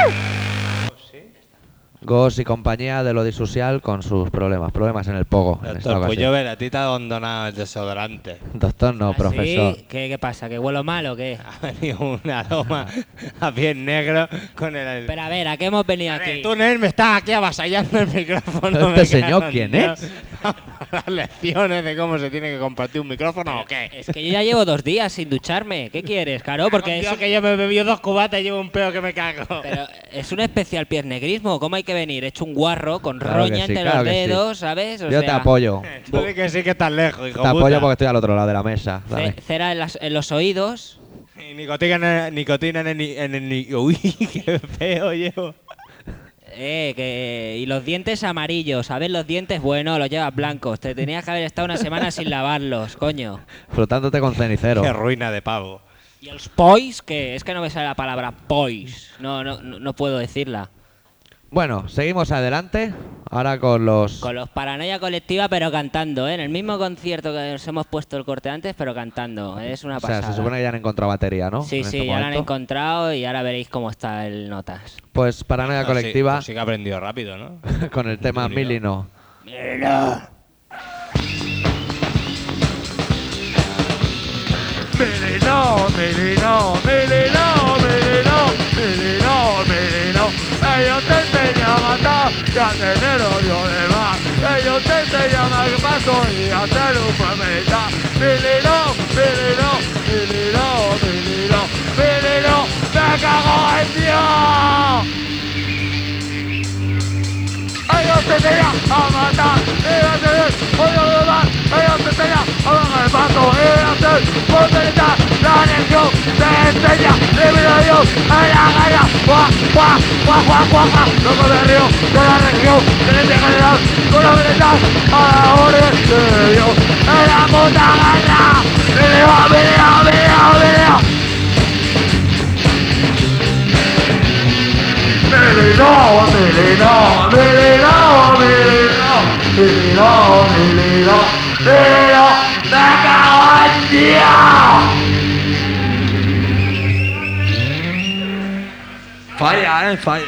Gos y compañía de Lodi Social con sus problemas en el pogo. En esta Doctor, pues ocasión. yo ver, a ti te ha abandonado el desodorante. Doctor no, ¿Ah, profesor. sí? ¿Qué pasa? ¿Que huelo mal o qué? Ha venido un aroma a piel negro con el... Pero a ver, ¿a qué hemos venido A ver, aquí? tú, Nel, me estás aquí avasallando el micrófono. ¿Este me señor cago en quién Dios. es? ¿Las lecciones de cómo se tiene que compartir un micrófono o qué? Es que yo ya llevo 2 días sin ducharme. ¿Qué quieres, Caro? Porque Dios, es, que yo me he bebido 2 cubatas y llevo un pedo que me cago. pero es un especial piernegrismo. ¿Cómo hay que venir? He hecho un guarro con Claro que roña sí, entre claro los que sí. dedos, ¿sabes? O Yo te sea, apoyo. Tú di que sí que estás lejos, hijo Te apoyo puta. porque estoy al otro lado de la mesa. Dale. Cera en los oídos. Y nicotina en el... Uy, qué feo llevo. Y los dientes amarillos. ¿Sabes? Los dientes, bueno, los llevas blancos. Te tenías que haber estado una semana sin lavarlos, coño. Frotándote con cenicero. Qué ruina de pavo. Y los pois, que es que no me sale la palabra pois. No puedo decirla. Bueno, seguimos adelante. Ahora con los... Con los Paranoia Colectiva, pero cantando, En el mismo concierto que nos hemos puesto el corte antes, pero cantando. Es una O sea, pasada. se supone que ya han encontrado batería, ¿no? Sí, En sí, este ya la han momento. encontrado y ahora veréis cómo está el Notas. Pues Paranoia Colectiva Sí, sí que ha aprendido rápido, ¿no? con el tema Milino. Milino. Melino, melino, melino, melino, melino, melino. Ellos te enseñan a matar y a tener odio de más. Ellos te enseñan a dar paso y a hacer un familia. Melino, melino, melino, melino, melino. ¡Me cago en Dios! Ellos te enseñan a matar y a tener odio de más. Ellos te enseñan a dar el paso y a hacer potencia. La anexión te enseña libre a Dios en la galla. Guau, guau, guau, guau, guau, guau. Loco de río de la región de la integridad con la verdad a la orden de Dios en la puta galla. Video, video, video, video. Melino, melino, melino, melino, melino, melino, melino, me cago en Dios. Falla, falla.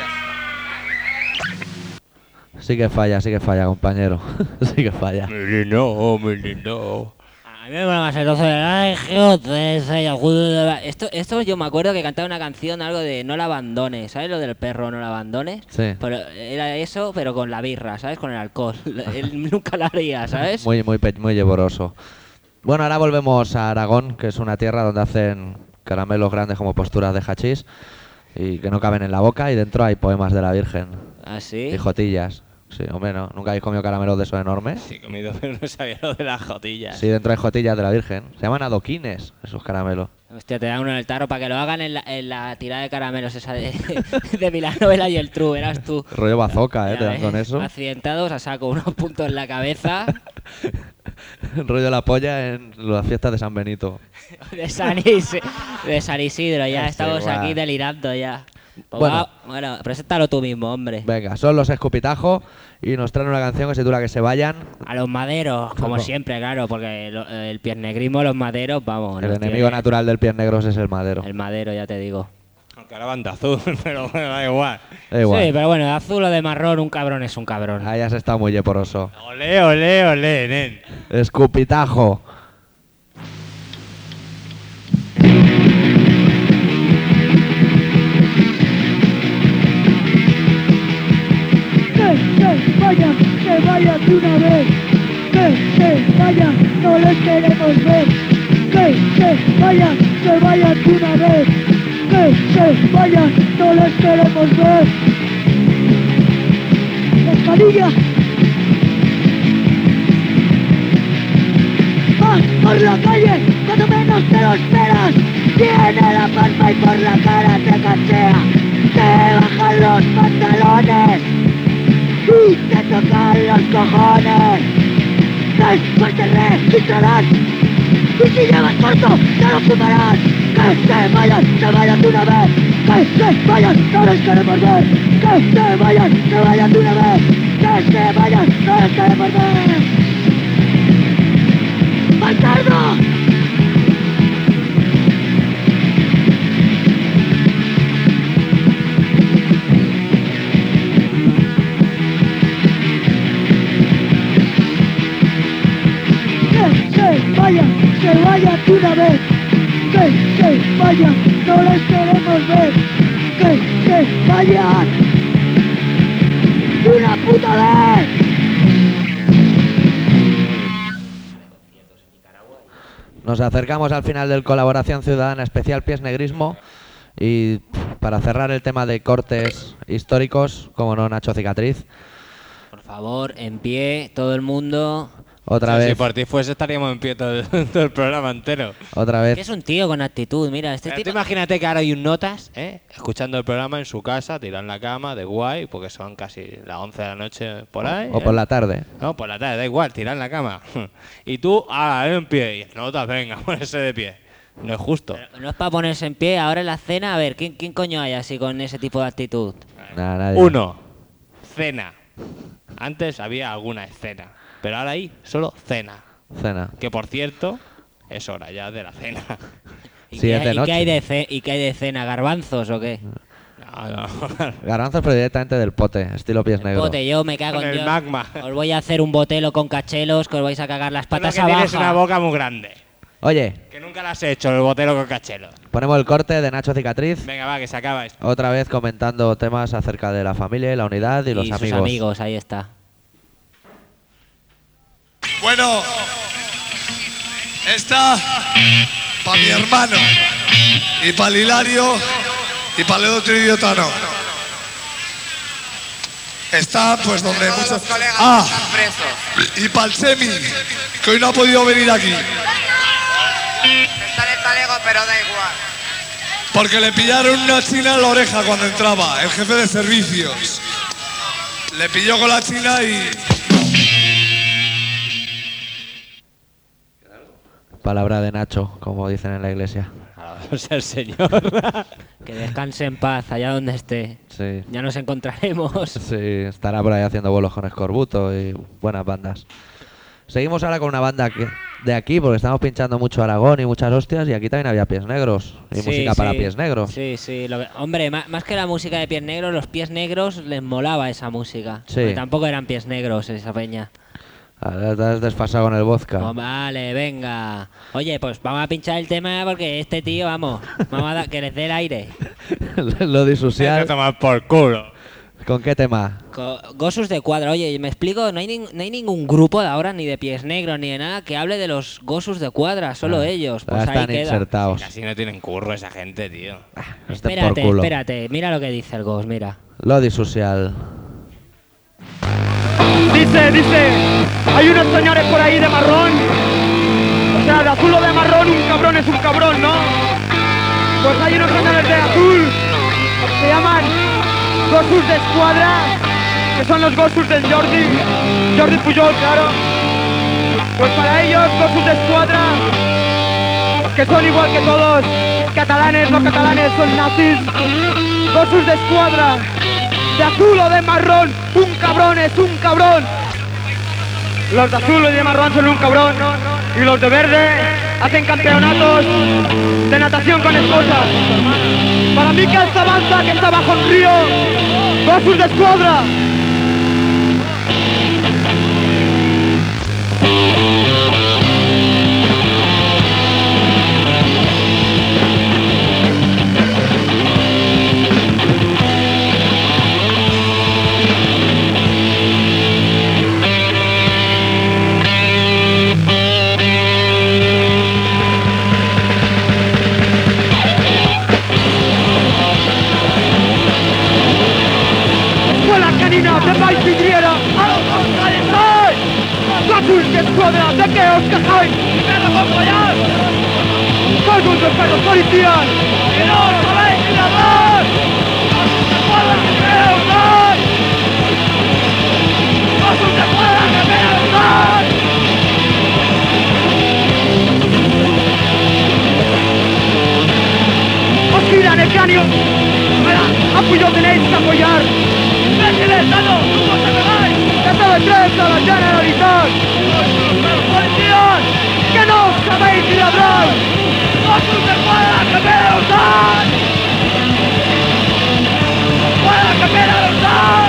Sí que falla, compañero. Sí que falla. Milino, milino. A mí me mola más el trozo de "Ay, Geotes, esto yo me acuerdo que cantaba una canción, algo de no la abandones, ¿sabes? Lo del perro no la abandones. Sí. Pero era eso, pero con la birra, ¿sabes? Con el alcohol. Él nunca lo haría, ¿sabes? Muy llevoroso. Bueno, ahora volvemos a Aragón, que es una tierra donde hacen caramelos grandes como posturas de hachís y que no caben en la boca, y dentro hay poemas de la Virgen. ¿Ah, sí? Y jotillas. Sí, hombre, ¿no? ¿Nunca habéis comido caramelos de esos enormes? Sí, he comido, pero no sabía lo de las jotillas. Sí, dentro hay jotillas de la Virgen. Se llaman adoquines, esos caramelos. Hostia, te dan uno en el tarro para que lo hagan en la tirada de caramelos esa de Villanueva y el Tru, eras tú. Rollo bazooka, Ya te dan ves, con eso. accidentados a saco, unos puntos en la cabeza. Rollo la polla en las fiestas de San Benito. De San Isidro, ya Sí, estamos guau. aquí delirando ya. Pues Bueno. bueno, preséntalo tú mismo, hombre. Venga, son los Escupitajo y nos traen una canción que se titula Que se vayan. A los maderos, como Ojo. siempre, claro, porque el piernegrismo, los maderos, vamos. El nos enemigo tiene- natural del pies negros es el madero. El madero, ya te digo. Aunque ahora van de azul, pero bueno, da igual. Da igual. Sí, pero bueno, de azul o de marrón, un cabrón es un cabrón. Ahí has estado muy yeporoso. Olé, olé, olé, nen. Escupitajo. Que vayan de una vez, que se vayan, no les queremos ver, que se vayan de una vez, que se vayan, no les queremos ver. Espadilla, vas por la calle cuando menos te lo esperas, tiene la palma y por la cara te cachea, te bajan los pantalones y te tocan los cojones. Después te registrarán y si llevas corto te lo fumarán. Que se vayan de una vez, que se vayan, no les queremos ver. Que se vayan de una vez, que se vayan, no les queremos ver. ¡Bastardo! Que vayan de una vez, que se vayan, no les queremos ver, que se vayan de una puta vez. Nos acercamos al final del Colaboración Ciudadana Especial Pies Negrismo y para cerrar el tema de cortes históricos, como no, Nacho Cicatriz, Por favor, en pie, todo el mundo. otra Si vez, por ti fuese estaríamos en pie todo el programa entero. otra Que vez. es un tío con actitud, mira, este Tú tipo. imagínate que ahora hay un notas, escuchando el programa en su casa, tirado en la cama, de guay, porque son casi las 11 de la noche por ahí. O por la tarde. No, por la tarde, da igual, tirado en la cama. Y tú, en pie. Y notas, venga, ponerse de pie. No es justo. No es para ponerse en pie, ahora en la cena, a ver, ¿quién coño hay así con ese tipo de actitud? Nada, nadie. 1. Cena. Antes había alguna escena, pero ahora hay solo cena. Cena. Que por cierto, es hora ya de la cena. ¿Y, Sí, qué, es de hay- y qué hay noche. ¿y qué hay de cena? ¿Garbanzos o qué? No. Garbanzos, pero directamente del pote, estilo Pies Negros. Bote, yo me cago Con en el Dios. magma. Os voy a hacer un botelo con cachelos que os vais a cagar las Solo patas que tienes abajo. una boca muy grande. Oye, Que nunca la has hecho, el botero con cachelo. ponemos el corte de Nacho Cicatriz. Venga, va, que se acaba esto. Otra vez comentando temas acerca de la familia y la unidad y los sus amigos. amigos, ahí está. Bueno, esta para mi hermano y para Hilario y para el otro idiota no. Está pues donde muchos colegas están presos. Y para el Semi, que hoy no ha podido venir aquí. Está en el talego, pero da igual. Porque le pillaron una china en la oreja cuando entraba, el jefe de servicios. Le pilló con la china y... Palabra de Nacho, como dicen en la iglesia. O sea, el señor. Que descanse en paz allá donde esté. Sí. Ya nos encontraremos. Sí, estará por ahí haciendo bolos con Escorbuto y buenas bandas. Seguimos ahora con una banda de aquí, porque estamos pinchando mucho Aragón y muchas hostias, y aquí también había Pies Negros y Sí, música para sí. Pies Negros. Sí, sí. Hombre, más que la música de Pies Negros, los Pies Negros les molaba esa música. Sí. Porque tampoco eran Pies Negros esa peña. Ahora te has desfasado con el vodka. Oh, vale, venga. Oye, pues vamos a pinchar el tema porque este tío, vamos a que les dé el aire. Lo disocial. Hay que tomar por culo. ¿Con qué tema? Gossos de Cuadra. Oye, me explico, no hay ningún grupo de ahora, ni de Pies Negros, ni de nada, que hable de los Gossos de Cuadra, solo ellos. Pues Están ahí queda. insertados. Casi no tienen curro esa gente, tío. Espérate, mira lo que dice el Gos, mira. Lo disocial. Dice, hay unos señores por ahí de marrón. O sea, de azul o de marrón, un cabrón es un cabrón, ¿no? Pues hay unos señores de azul, se llaman Gossos de Escuadra, que son los Gossos del Jordi Pujol, claro. Pues para ellos, Gossos de Escuadra, que son igual que todos catalanes, los catalanes son nazis. Gossos de Escuadra, de azul o de marrón, un cabrón es un cabrón. Los de azul y de marrón son un cabrón, y los de verde hacen campeonatos de natación con esposas. Para mí que esta avanza, que está bajo el río, Gossos de Escuadra. De país vidriera a los gonzález. Gossos de Escuadra, ¿de qué os quejáis? ¡Perro con follar! ¡Cargos de perros policías! ¡Que no os sabéis ni hablar! ¡Gossos de Escuadra, que me os dais! ¡Gossos de Escuadra, que me os dais! ¡Os giran el cráneo! ¡Apoyo tenéis que apoyar! ¡Estado! ¡No se me vais! ¡Estado en tres a la Generalitat! ¡Los policías! ¡Que no os sabéis ni ladrar! ¡Gossos de Escuadra, que me os dan! ¡Escuadra, que me os dan!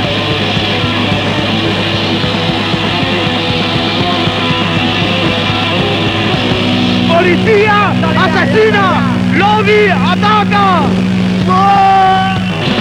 ¡Policía! ¡Asesina! ¡Lobby! ¡Ataca! ¡Oh!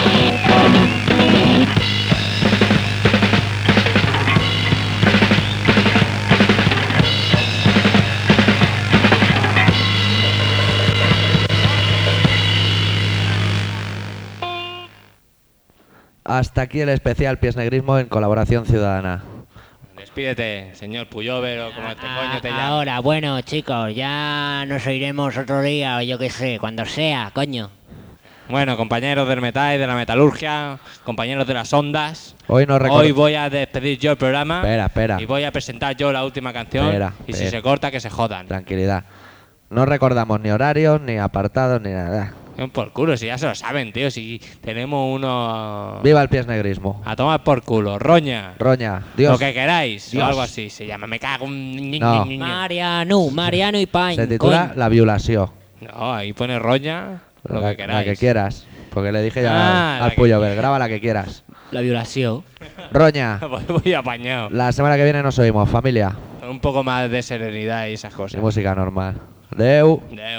Hasta aquí el especial Piesnegrismo en Colaboración Ciudadana. Despídete, señor Puyover, o como este coño te llama. Ahora, bueno, chicos, ya nos oiremos otro día, o yo qué sé, cuando sea, coño. Bueno, compañeros del metal y de la metalurgia, compañeros de las ondas, Hoy voy a despedir yo el programa. Espera. Y voy a presentar yo la última canción. Y si se corta, que se jodan. Tranquilidad. No recordamos ni horarios, ni apartados, ni nada. Por culo, si ya se lo saben, tío. Si tenemos uno... ¡Viva el Piesnegrismo! A tomar por culo. Roña. Dios. Lo que queráis. Dios. O algo así. Se llama Me cago en... No. Mariano y Pain. Se titula La violación. No, ahí pone Roña. Lo que queráis. La que quieras. Porque le dije ya al Puyover, graba la que quieras. La violación. Roña. Voy apañado. La semana que viene nos oímos, familia. Con un poco más de serenidad y esas cosas. Y música normal. Deu.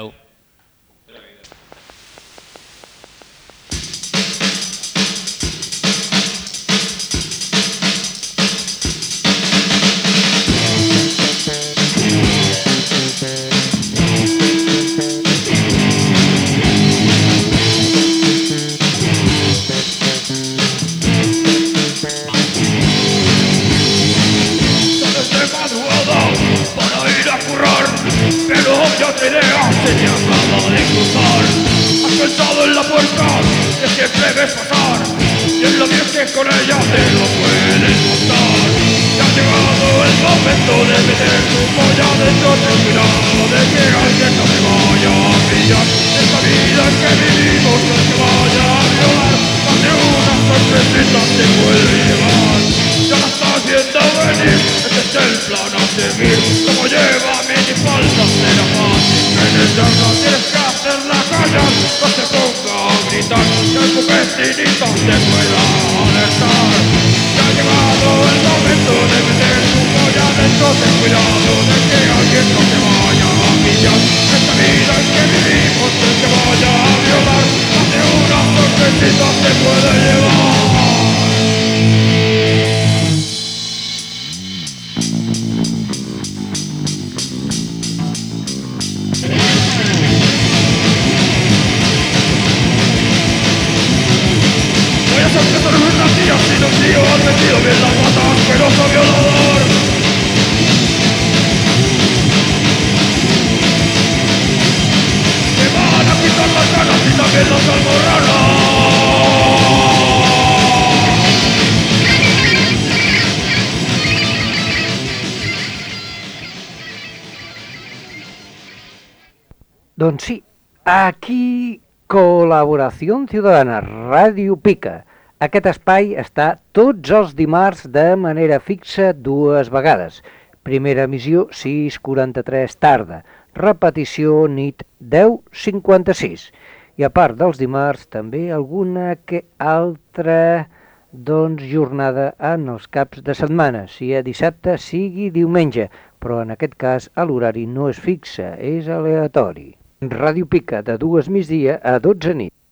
Pero ya te ideas se te acaba de cruzar. Has pensado en la puerta que siempre ves pasar, y en lo que estés con ella te lo puedes montar. Ya ha llegado el momento de meter tu polla dentro. Ten cuidado de que alguien no te vaya a pillar. Esta vida en que vivimos no te vaya a violar. Más de una sorpresita te puede llevar. Ya la estás viendo venir, este es el plan a seguir. Como lleva minifalda será fácil penetrarla. Tienes que hacerla callar, no se ponga a gritar, que tu vecinita te pueda alertar. Ya ha llegado el momento de meter tu polla dentro Pero tío, has metido bien las patas, asqueroso violador. Me van a quitar las ganas y también las almorranas. Doncs sí, aquí Col·laboració Ciudadana, Ràdio Pica. Aquest espai està tots els dimarts de manera fixa 2 vegades. Primera emissió 6:43 tarda, repetició nit 10:56. I a part dels dimarts també alguna que altra jornada en els caps de setmana, sigui dissabte, sigui diumenge, però en aquest cas l'horari no és fixe, és aleatori. Ràdio Pica de 2 migdia a 12 nit.